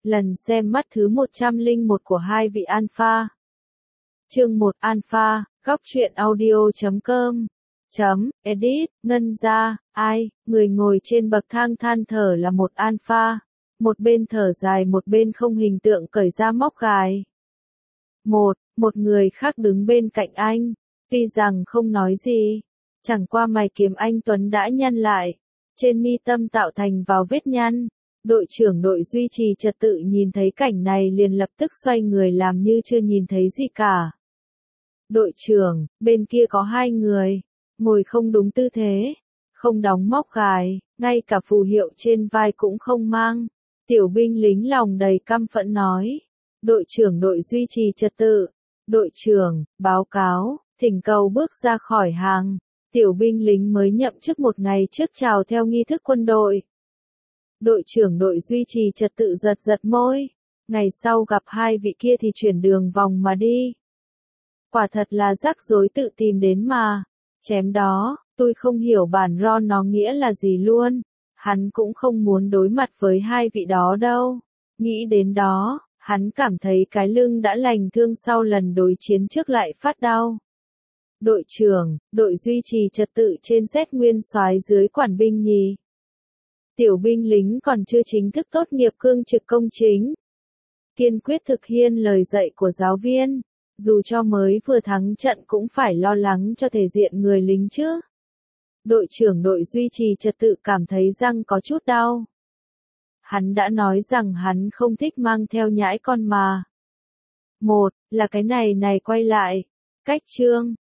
Lần xem mắt thứ 101 của hai vị Alpha. Chương 1 Alpha, góc truyện audio.com. Edit, Ngân ra, ai, người ngồi trên bậc thang than thở là một Alpha. Một bên thở dài một bên không hình tượng cởi ra móc gài. Một người khác đứng bên cạnh anh, tuy rằng không nói gì, chẳng qua mày kiếm anh Tuấn đã nhăn lại, trên mi tâm tạo thành vào vết nhăn. Đội trưởng đội duy trì trật tự nhìn thấy cảnh này liền lập tức xoay người làm như chưa nhìn thấy gì cả. Đội trưởng, bên kia có hai người, ngồi không đúng tư thế, không đóng móc gài, ngay cả phù hiệu trên vai cũng không mang. Tiểu binh lính lòng đầy căm phẫn nói. Đội trưởng đội duy trì trật tự. Đội trưởng, báo cáo, thỉnh cầu bước ra khỏi hàng. Tiểu binh lính mới nhậm chức một ngày trước chào theo nghi thức quân đội. Đội trưởng đội duy trì trật tự giật giật môi. Ngày sau gặp hai vị kia thì chuyển đường vòng mà đi. Quả thật là rắc rối tự tìm đến mà. Chém đó, tôi không hiểu bản ron nó nghĩa là gì luôn. Hắn cũng không muốn đối mặt với hai vị đó đâu. Nghĩ đến đó, hắn cảm thấy cái lưng đã lành thương sau lần đối chiến trước lại phát đau. Đội trưởng, đội duy trì trật tự trên Z nguyên soái dưới quản binh nhì. Tiểu binh lính còn chưa chính thức tốt nghiệp cương trực công chính. Kiên quyết thực hiện lời dạy của giáo viên, dù cho mới vừa thắng trận cũng phải lo lắng cho thể diện người lính chứ. Đội trưởng đội duy trì trật tự cảm thấy răng có chút đau. Hắn đã nói rằng hắn không thích mang theo nhãi con mà. Một, là cái này quay lại. Cách chương,